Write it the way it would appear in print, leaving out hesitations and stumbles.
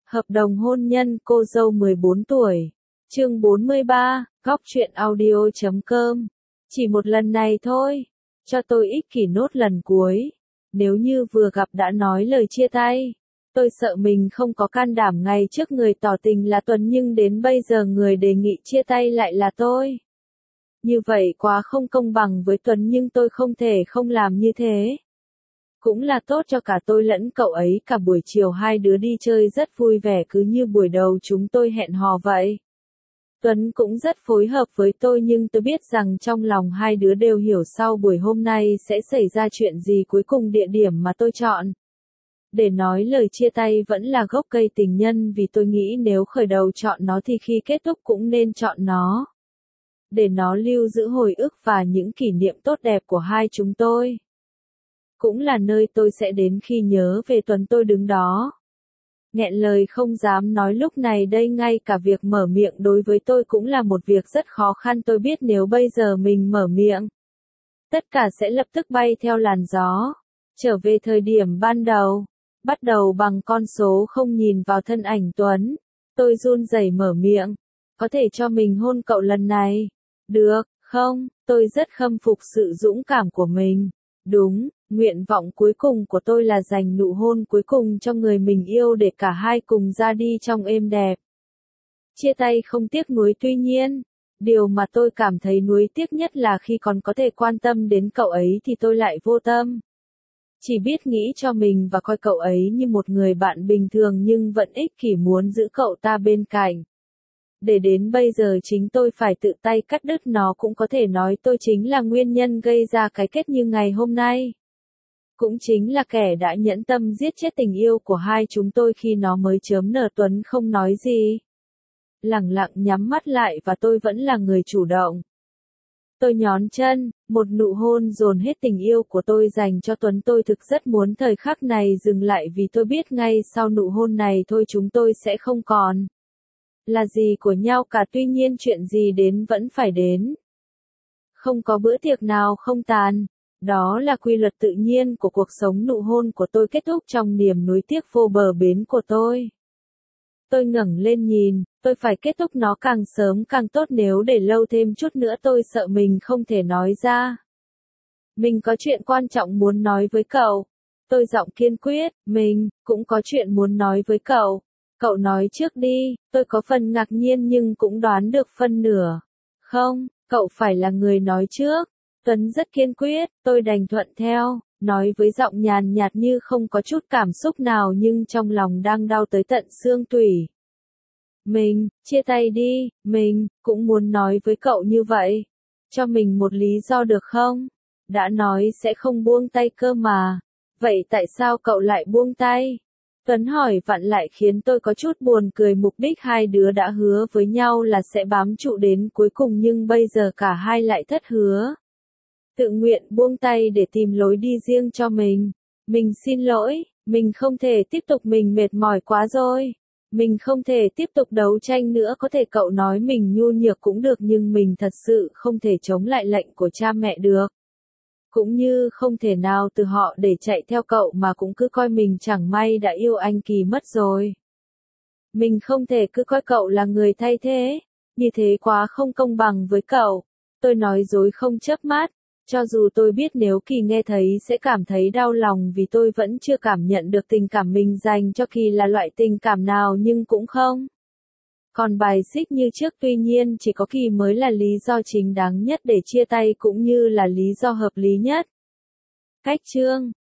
Hợp đồng hôn nhân cô dâu 14 tuổi. Chương 43, góc truyện audio.com. Chỉ một lần này thôi, cho tôi ích kỷ nốt lần cuối. Nếu như vừa gặp đã nói lời chia tay, tôi sợ mình không có can đảm ngày trước người tỏ tình là Tuấn nhưng đến bây giờ người đề nghị chia tay lại là tôi. Như vậy quá không công bằng với Tuấn nhưng tôi không thể không làm như thế. Cũng là tốt cho cả tôi lẫn cậu ấy, cả buổi chiều hai đứa đi chơi rất vui vẻ cứ như buổi đầu chúng tôi hẹn hò vậy. Tuấn cũng rất phối hợp với tôi nhưng tôi biết rằng trong lòng hai đứa đều hiểu sau buổi hôm nay sẽ xảy ra chuyện gì. Cuối cùng địa điểm mà tôi chọn để nói lời chia tay vẫn là gốc cây tình nhân, vì tôi nghĩ nếu khởi đầu chọn nó thì khi kết thúc cũng nên chọn nó, để nó lưu giữ hồi ức và những kỷ niệm tốt đẹp của hai chúng tôi. Cũng là nơi tôi sẽ đến khi nhớ về Tuấn. Tôi đứng đó, nghẹn lời không dám nói lúc này đây, ngay cả việc mở miệng đối với tôi cũng là một việc rất khó khăn. Tôi biết nếu bây giờ mình mở miệng, tất cả sẽ lập tức bay theo làn gió, trở về thời điểm ban đầu. Bắt đầu bằng con số không, nhìn vào thân ảnh Tuấn, tôi run rẩy mở miệng. Có thể cho mình hôn cậu lần này, được không? Tôi rất khâm phục sự dũng cảm của mình. Đúng, nguyện vọng cuối cùng của tôi là dành nụ hôn cuối cùng cho người mình yêu để cả hai cùng ra đi trong êm đẹp. Chia tay không tiếc nuối, tuy nhiên, điều mà tôi cảm thấy nuối tiếc nhất là khi còn có thể quan tâm đến cậu ấy thì tôi lại vô tâm. Chỉ biết nghĩ cho mình và coi cậu ấy như một người bạn bình thường nhưng vẫn ích kỷ muốn giữ cậu ta bên cạnh. Để đến bây giờ chính tôi phải tự tay cắt đứt nó, cũng có thể nói tôi chính là nguyên nhân gây ra cái kết như ngày hôm nay. Cũng chính là kẻ đã nhẫn tâm giết chết tình yêu của hai chúng tôi khi nó mới chớm nở. Tuấn không nói gì, lẳng lặng nhắm mắt lại và tôi vẫn là người chủ động. Tôi nhón chân, một nụ hôn dồn hết tình yêu của tôi dành cho Tuấn. Tôi thực rất muốn thời khắc này dừng lại vì tôi biết ngay sau nụ hôn này thôi chúng tôi sẽ không còn là gì của nhau cả. Tuy nhiên chuyện gì đến vẫn phải đến. Không có bữa tiệc nào không tàn. Đó là quy luật tự nhiên của cuộc sống. Nụ hôn của tôi kết thúc trong niềm nuối tiếc vô bờ bến của tôi. Tôi ngẩng lên nhìn, tôi phải kết thúc nó càng sớm càng tốt, nếu để lâu thêm chút nữa tôi sợ mình không thể nói ra. Mình có chuyện quan trọng muốn nói với cậu. Tôi giọng kiên quyết, mình cũng có chuyện muốn nói với cậu. Cậu nói trước đi. Tôi có phần ngạc nhiên nhưng cũng đoán được phân nửa. Không, cậu phải là người nói trước. Tuấn rất kiên quyết, tôi đành thuận theo, nói với giọng nhàn nhạt như không có chút cảm xúc nào nhưng trong lòng đang đau tới tận xương tủy. Mình, chia tay đi, mình cũng muốn nói với cậu như vậy. Cho mình một lý do được không? Đã nói sẽ không buông tay cơ mà. Vậy tại sao cậu lại buông tay? Tuấn hỏi vặn lại khiến tôi có chút buồn cười. Mục đích hai đứa đã hứa với nhau là sẽ bám trụ đến cuối cùng nhưng bây giờ cả hai lại thất hứa. Tự nguyện buông tay để tìm lối đi riêng cho mình. Mình xin lỗi, mình không thể tiếp tục, mình mệt mỏi quá rồi. Mình không thể tiếp tục đấu tranh nữa. Có thể cậu nói mình nhu nhược cũng được nhưng mình thật sự không thể chống lại lệnh của cha mẹ được. Cũng như không thể nào từ họ để chạy theo cậu mà cũng cứ coi mình chẳng may đã yêu anh Kỳ mất rồi. Mình không thể cứ coi cậu là người thay thế. Như thế quá không công bằng với cậu. Tôi nói dối không chớp mắt. Cho dù tôi biết nếu Kỳ nghe thấy sẽ cảm thấy đau lòng vì tôi vẫn chưa cảm nhận được tình cảm mình dành cho Kỳ là loại tình cảm nào nhưng cũng không còn bài xích như trước. Tuy nhiên chỉ có Kỳ mới là lý do chính đáng nhất để chia tay cũng như là lý do hợp lý nhất. Cách chương